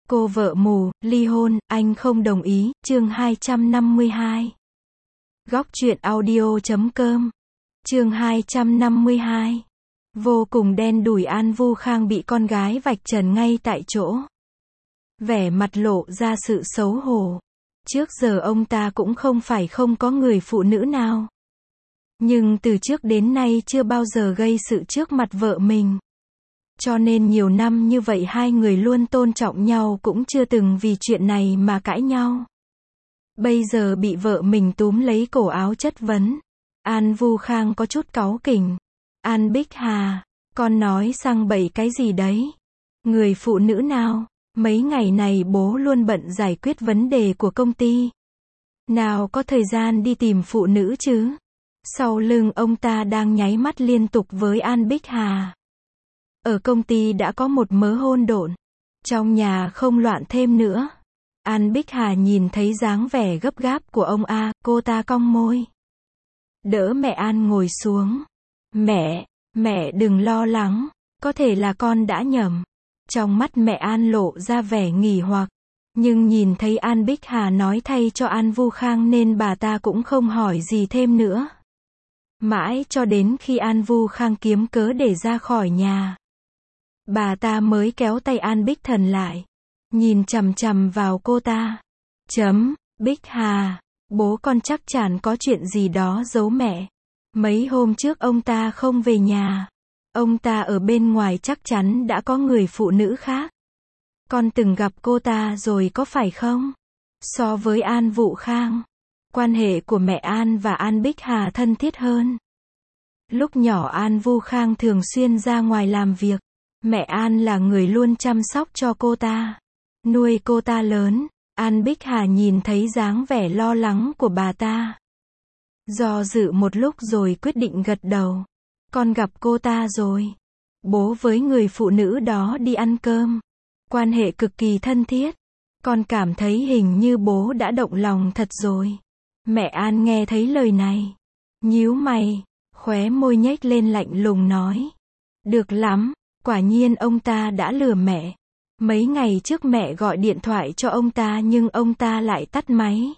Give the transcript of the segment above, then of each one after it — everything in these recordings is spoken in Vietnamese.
Cô vợ mù, ly hôn, anh không đồng ý, chương 252. Góc truyện audio.com. Chương 252. Vô cùng đen đủi, An Vu Khang bị con gái vạch trần ngay tại chỗ. Vẻ mặt lộ ra sự xấu hổ. Trước giờ ông ta cũng không phải không có người phụ nữ nào. Nhưng từ trước đến nay chưa bao giờ gây sự trước mặt vợ mình. Cho nên nhiều năm như vậy hai người luôn tôn trọng nhau, cũng chưa từng vì chuyện này mà cãi nhau. Bây giờ bị vợ mình túm lấy cổ áo chất vấn. An Vu Khang có chút cáu kỉnh. An Bích Hà, con nói sang bậy cái gì đấy? Người phụ nữ nào? Mấy ngày này bố luôn bận giải quyết vấn đề của công ty. Nào có thời gian đi tìm phụ nữ chứ? Sau lưng ông ta đang nháy mắt liên tục với An Bích Hà. Ở công ty đã có một mớ hôn độn. Trong nhà không loạn thêm nữa. An Bích Hà nhìn thấy dáng vẻ gấp gáp của ông A, cô ta cong môi. Đỡ mẹ An ngồi xuống. Mẹ đừng lo lắng. Có thể là con đã nhầm. Trong mắt mẹ An lộ ra vẻ nghỉ hoặc. Nhưng nhìn thấy An Bích Hà nói thay cho An Vu Khang nên bà ta cũng không hỏi gì thêm nữa. Mãi cho đến khi An Vu Khang kiếm cớ để ra khỏi nhà, bà ta mới kéo tay An Bích Thần lại. Nhìn chằm chằm vào cô ta. Bích Hà, bố con chắc chắn có chuyện gì đó giấu mẹ. Mấy hôm trước ông ta không về nhà. Ông ta ở bên ngoài chắc chắn đã có người phụ nữ khác. Con từng gặp cô ta rồi có phải không? So với An Vu Khang, quan hệ của mẹ An và An Bích Hà thân thiết hơn. Lúc nhỏ An Vu Khang thường xuyên ra ngoài làm việc. Mẹ An là người luôn chăm sóc cho cô ta, nuôi cô ta lớn. An Bích Hà nhìn thấy dáng vẻ lo lắng của bà ta, do dự một lúc rồi quyết định gật đầu. Con gặp cô ta rồi. Bố với người phụ nữ đó đi ăn cơm. Quan hệ cực kỳ thân thiết. Con cảm thấy hình như bố đã động lòng thật rồi. Mẹ An nghe thấy lời này, nhíu mày, khóe môi nhếch lên lạnh lùng nói. Được lắm. Quả nhiên ông ta đã lừa mẹ. Mấy ngày trước mẹ gọi điện thoại cho ông ta nhưng ông ta lại tắt máy.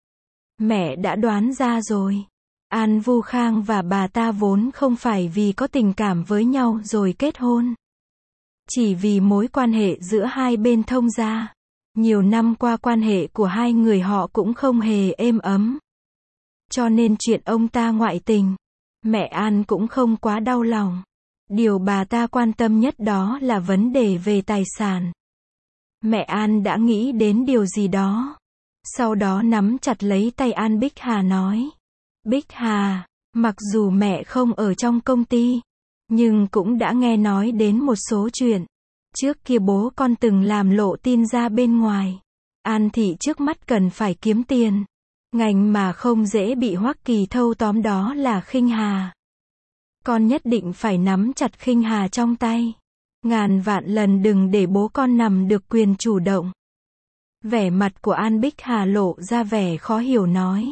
Mẹ đã đoán ra rồi. An Vu Khang và bà ta vốn không phải vì có tình cảm với nhau rồi kết hôn. Chỉ vì mối quan hệ giữa hai bên thông gia. Nhiều năm qua quan hệ của hai người họ cũng không hề êm ấm. Cho nên chuyện ông ta ngoại tình, mẹ An cũng không quá đau lòng. Điều bà ta quan tâm nhất đó là vấn đề về tài sản. Mẹ An đã nghĩ đến điều gì đó. Sau đó nắm chặt lấy tay An Bích Hà nói. Bích Hà, mặc dù mẹ không ở trong công ty, nhưng cũng đã nghe nói đến một số chuyện. Trước kia bố con từng làm lộ tin ra bên ngoài. An thị trước mắt cần phải kiếm tiền. Ngành mà không dễ bị Hoắc Kỳ thâu tóm đó là Khinh Hà. Con nhất định phải nắm chặt Khinh Hà trong tay. Ngàn vạn lần đừng để bố con nắm được quyền chủ động. Vẻ mặt của An Bích Hà lộ ra vẻ khó hiểu nói.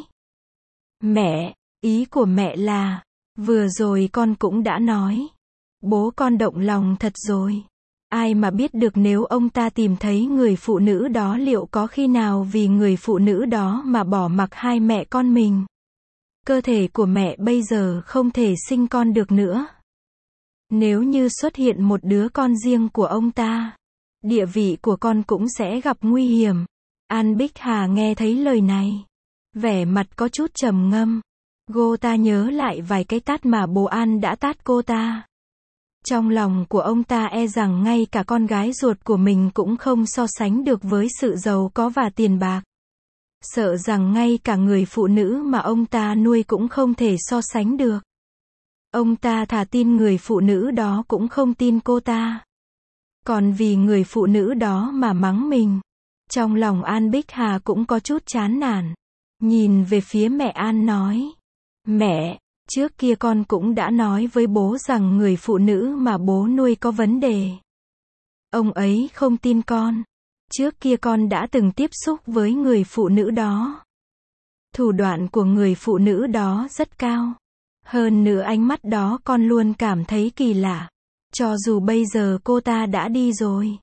Mẹ, ý của mẹ là, vừa rồi con cũng đã nói. Bố con động lòng thật rồi. Ai mà biết được nếu ông ta tìm thấy người phụ nữ đó liệu có khi nào vì người phụ nữ đó mà bỏ mặc hai mẹ con mình. Cơ thể của mẹ bây giờ không thể sinh con được nữa. Nếu như xuất hiện một đứa con riêng của ông ta, địa vị của con cũng sẽ gặp nguy hiểm. An Bích Hà nghe thấy lời này, vẻ mặt có chút trầm ngâm. Cô ta nhớ lại vài cái tát mà bố An đã tát cô ta. Trong lòng của ông ta e rằng ngay cả con gái ruột của mình cũng không so sánh được với sự giàu có và tiền bạc. Sợ rằng ngay cả người phụ nữ mà ông ta nuôi cũng không thể so sánh được. Ông ta thà tin người phụ nữ đó cũng không tin cô ta. Còn vì người phụ nữ đó mà mắng mình. Trong lòng An Bích Hà cũng có chút chán nản. Nhìn về phía mẹ An nói. Mẹ, trước kia con cũng đã nói với bố rằng người phụ nữ mà bố nuôi có vấn đề. Ông ấy không tin con. Trước kia con đã từng tiếp xúc với người phụ nữ đó. Thủ đoạn của người phụ nữ đó rất cao. Hơn nữa ánh mắt đó con luôn cảm thấy kỳ lạ. Cho dù bây giờ cô ta đã đi rồi,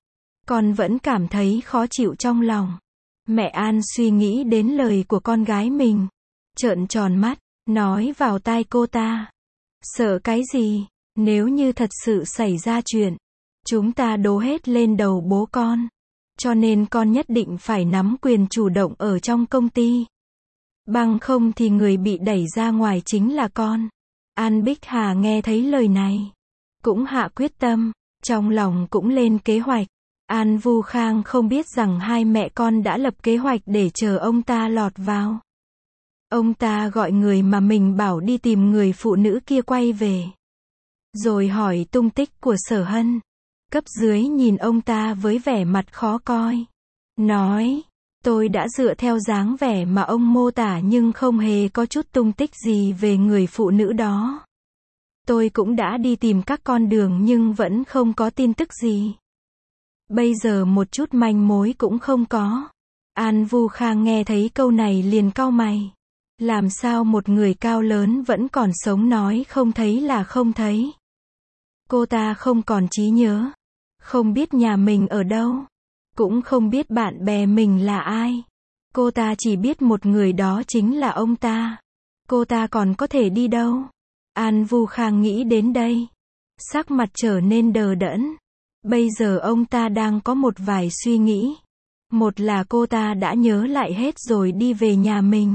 Con vẫn cảm thấy khó chịu trong lòng. Mẹ An suy nghĩ đến lời của con gái mình. Trợn tròn mắt, nói vào tai cô ta. Sợ cái gì? Nếu như thật sự xảy ra chuyện, chúng ta đổ hết lên đầu bố con. Cho nên con nhất định phải nắm quyền chủ động ở trong công ty. Bằng không thì người bị đẩy ra ngoài chính là con. An Bích Hà nghe thấy lời này, cũng hạ quyết tâm, trong lòng cũng lên kế hoạch. An Vu Khang không biết rằng hai mẹ con đã lập kế hoạch để chờ ông ta lọt vào. Ông ta gọi người mà mình bảo đi tìm người phụ nữ kia quay về. Rồi hỏi tung tích của Sở Hân. Cấp dưới nhìn ông ta với vẻ mặt khó coi. Nói, tôi đã dựa theo dáng vẻ mà ông mô tả nhưng không hề có chút tung tích gì về người phụ nữ đó. Tôi cũng đã đi tìm các con đường nhưng vẫn không có tin tức gì. Bây giờ một chút manh mối cũng không có. An Vu Khang nghe thấy câu này liền cau mày. Làm sao một người cao lớn vẫn còn sống nói không thấy là không thấy. Cô ta không còn trí nhớ. Không biết nhà mình ở đâu. Cũng không biết bạn bè mình là ai. Cô ta chỉ biết một người đó chính là ông ta. Cô ta còn có thể đi đâu? An Vu Khang nghĩ đến đây. Sắc mặt trở nên đờ đẫn. Bây giờ ông ta đang có một vài suy nghĩ. Một là cô ta đã nhớ lại hết rồi đi về nhà mình.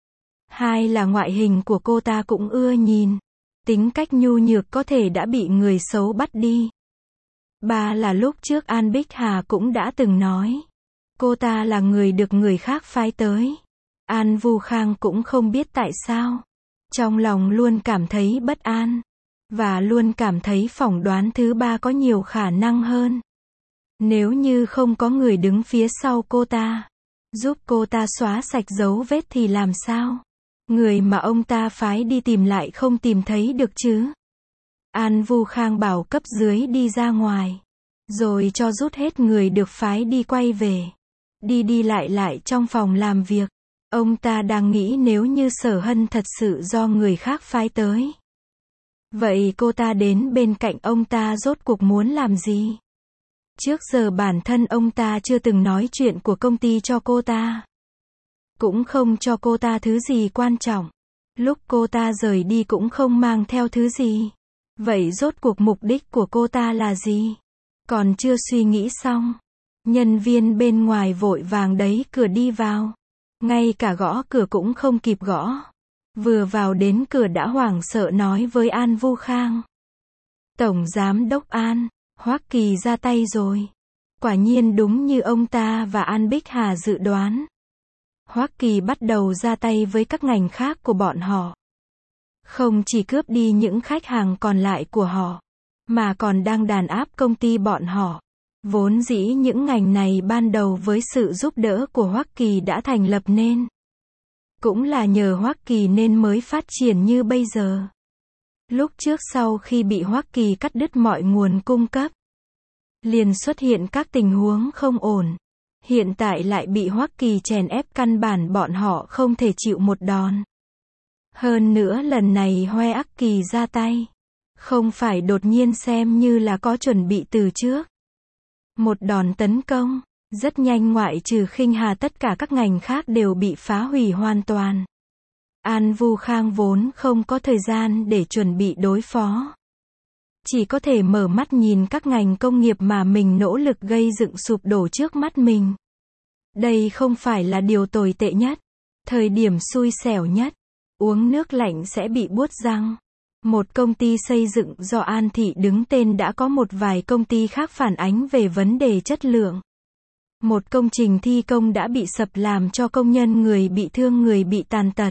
Hai là ngoại hình của cô ta cũng ưa nhìn. Tính cách nhu nhược có thể đã bị người xấu bắt đi. Ba là lúc trước An Bích Hà cũng đã từng nói. Cô ta là người được người khác phái tới. An Vu Khang cũng không biết tại sao. Trong lòng luôn cảm thấy bất an. Và luôn cảm thấy phỏng đoán thứ ba có nhiều khả năng hơn. Nếu như không có người đứng phía sau cô ta, giúp cô ta xóa sạch dấu vết thì làm sao? Người mà ông ta phái đi tìm lại không tìm thấy được chứ? An Vu Khang bảo cấp dưới đi ra ngoài. Rồi cho rút hết người được phái đi quay về. Đi lại trong phòng làm việc. Ông ta đang nghĩ nếu như Sở Hân thật sự do người khác phái tới. Vậy cô ta đến bên cạnh ông ta rốt cuộc muốn làm gì? Trước giờ bản thân ông ta chưa từng nói chuyện của công ty cho cô ta. Cũng không cho cô ta thứ gì quan trọng. Lúc cô ta rời đi cũng không mang theo thứ gì. Vậy rốt cuộc mục đích của cô ta là gì? Còn chưa suy nghĩ xong. Nhân viên bên ngoài vội vàng đẩy cửa đi vào. Ngay cả gõ cửa cũng không kịp gõ. Vừa vào đến cửa đã hoảng sợ nói với An Vu Khang. Tổng Giám đốc An, Hoắc Kỳ ra tay rồi. Quả nhiên đúng như ông ta và An Bích Hà dự đoán. Hoắc Kỳ bắt đầu ra tay với các ngành khác của bọn họ. Không chỉ cướp đi những khách hàng còn lại của họ, mà còn đang đàn áp công ty bọn họ. Vốn dĩ những ngành này ban đầu với sự giúp đỡ của Hoắc Kỳ đã thành lập nên. Cũng là nhờ Hoắc Kỳ nên mới phát triển như bây giờ. Lúc trước sau khi bị Hoắc Kỳ cắt đứt mọi nguồn cung cấp, liền xuất hiện các tình huống không ổn. Hiện tại lại bị Hoắc Kỳ chèn ép căn bản bọn họ không thể chịu một đòn. Hơn nữa lần này Hoắc Kỳ ra tay. Không phải đột nhiên xem như là có chuẩn bị từ trước. Một đòn tấn công, rất nhanh ngoại trừ Khinh Hà tất cả các ngành khác đều bị phá hủy hoàn toàn. An Vu Khang vốn không có thời gian để chuẩn bị đối phó. Chỉ có thể mở mắt nhìn các ngành công nghiệp mà mình nỗ lực gây dựng sụp đổ trước mắt mình. Đây không phải là điều tồi tệ nhất. Thời điểm xui xẻo nhất. Uống nước lạnh sẽ bị buốt răng. Một công ty xây dựng do An Thị đứng tên đã có một vài công ty khác phản ánh về vấn đề chất lượng. Một công trình thi công đã bị sập làm cho công nhân người bị thương người bị tàn tật.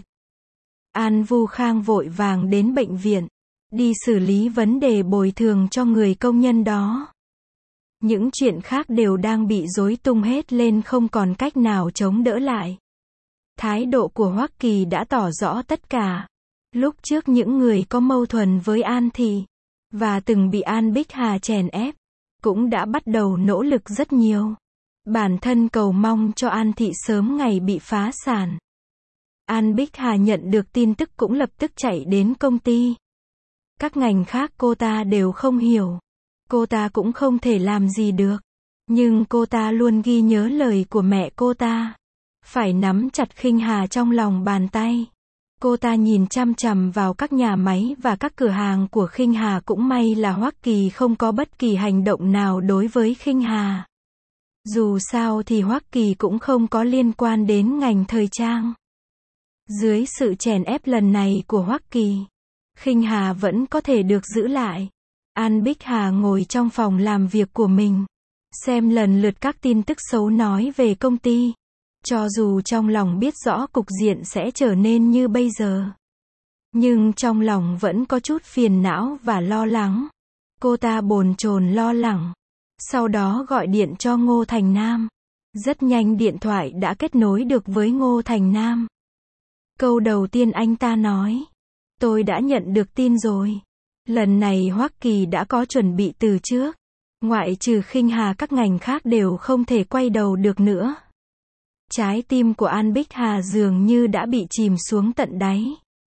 An Vu Khang vội vàng đến bệnh viện. Đi xử lý vấn đề bồi thường cho người công nhân đó. Những chuyện khác đều đang bị rối tung hết lên không còn cách nào chống đỡ lại. Thái độ của Hoắc Kỳ đã tỏ rõ tất cả. Lúc trước những người có mâu thuẫn với An Thị, và từng bị An Bích Hà chèn ép, cũng đã bắt đầu nỗ lực rất nhiều. Bản thân cầu mong cho An Thị sớm ngày bị phá sản. An Bích Hà nhận được tin tức cũng lập tức chạy đến công ty. Các ngành khác cô ta đều không hiểu. Cô ta cũng không thể làm gì được. Nhưng cô ta luôn ghi nhớ lời của mẹ cô ta. Phải nắm chặt Khinh Hà trong lòng bàn tay. Cô ta nhìn chằm chằm vào các nhà máy và các cửa hàng của Khinh Hà, cũng may là Hoắc Kỳ không có bất kỳ hành động nào đối với Khinh Hà. Dù sao thì Hoắc Kỳ cũng không có liên quan đến ngành thời trang. Dưới sự chèn ép lần này của Hoắc Kỳ, Khinh Hà vẫn có thể được giữ lại. An Bích Hà ngồi trong phòng làm việc của mình, xem lần lượt các tin tức xấu nói về công ty. Cho dù trong lòng biết rõ cục diện sẽ trở nên như bây giờ, nhưng trong lòng vẫn có chút phiền não và lo lắng. Cô ta bồn chồn lo lắng. Sau đó gọi điện cho Ngô Thành Nam. Rất nhanh điện thoại đã kết nối được với Ngô Thành Nam. Câu đầu tiên anh ta nói: tôi đã nhận được tin rồi. Lần này Hoắc Kỳ đã có chuẩn bị từ trước. Ngoại trừ Khinh Hà, các ngành khác đều không thể quay đầu được nữa. Trái tim của An Bích Hà dường như đã bị chìm xuống tận đáy.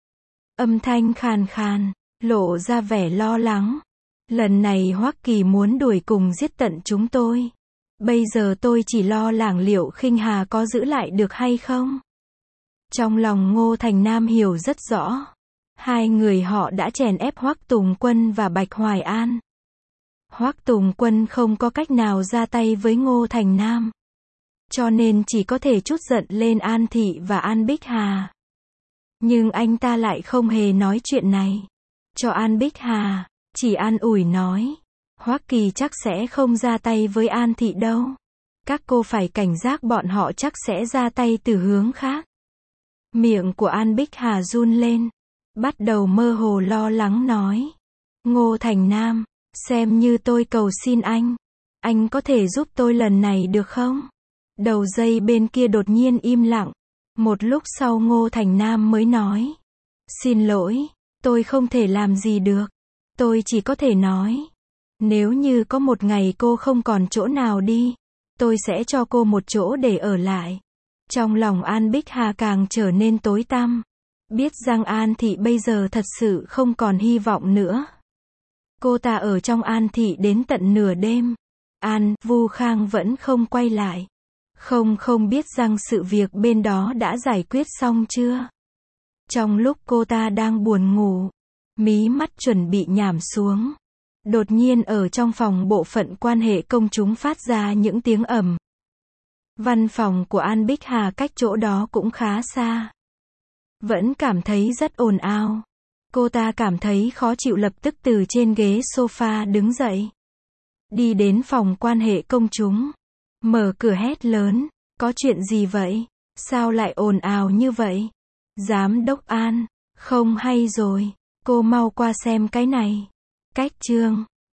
Âm thanh khàn khàn, lộ ra vẻ lo lắng. Lần này Hoắc Kỳ muốn đuổi cùng giết tận chúng tôi. Bây giờ tôi chỉ lo lắng liệu Khinh Hà có giữ lại được hay không. Trong lòng Ngô Thành Nam hiểu rất rõ. Hai người họ đã chèn ép Hoắc Tùng Quân và Bạch Hoài An. Hoắc Tùng Quân không có cách nào ra tay với Ngô Thành Nam, cho nên chỉ có thể trút giận lên An Thị và An Bích Hà. Nhưng anh ta lại không hề nói chuyện này cho An Bích Hà, chỉ an ủi nói: Hoắc Kỳ chắc sẽ không ra tay với An Thị đâu. Các cô phải cảnh giác, bọn họ chắc sẽ ra tay từ hướng khác. Miệng của An Bích Hà run lên, bắt đầu mơ hồ lo lắng nói: Ngô Thành Nam, xem như tôi cầu xin anh có thể giúp tôi lần này được không? Đầu dây bên kia đột nhiên im lặng. Một lúc sau Ngô Thành Nam mới nói: xin lỗi, tôi không thể làm gì được. Tôi chỉ có thể nói, nếu như có một ngày cô không còn chỗ nào đi, tôi sẽ cho cô một chỗ để ở lại. Trong lòng An Bích Hà càng trở nên tối tăm. Biết rằng An Thị bây giờ thật sự không còn hy vọng nữa. Cô ta ở trong An Thị đến tận nửa đêm. Vu Khang vẫn không quay lại. Không biết rằng sự việc bên đó đã giải quyết xong chưa. Trong lúc cô ta đang buồn ngủ, mí mắt chuẩn bị nhảm xuống, đột nhiên ở trong phòng bộ phận quan hệ công chúng phát ra những tiếng ầm. Văn phòng của An Bích Hà cách chỗ đó cũng khá xa. Vẫn cảm thấy rất ồn ào. Cô ta cảm thấy khó chịu, lập tức từ trên ghế sofa đứng dậy. Đi đến phòng quan hệ công chúng. Mở cửa hét lớn: có chuyện gì vậy? Sao lại ồn ào như vậy? Giám đốc An, không hay rồi. Cô mau qua xem cái này. Cách chương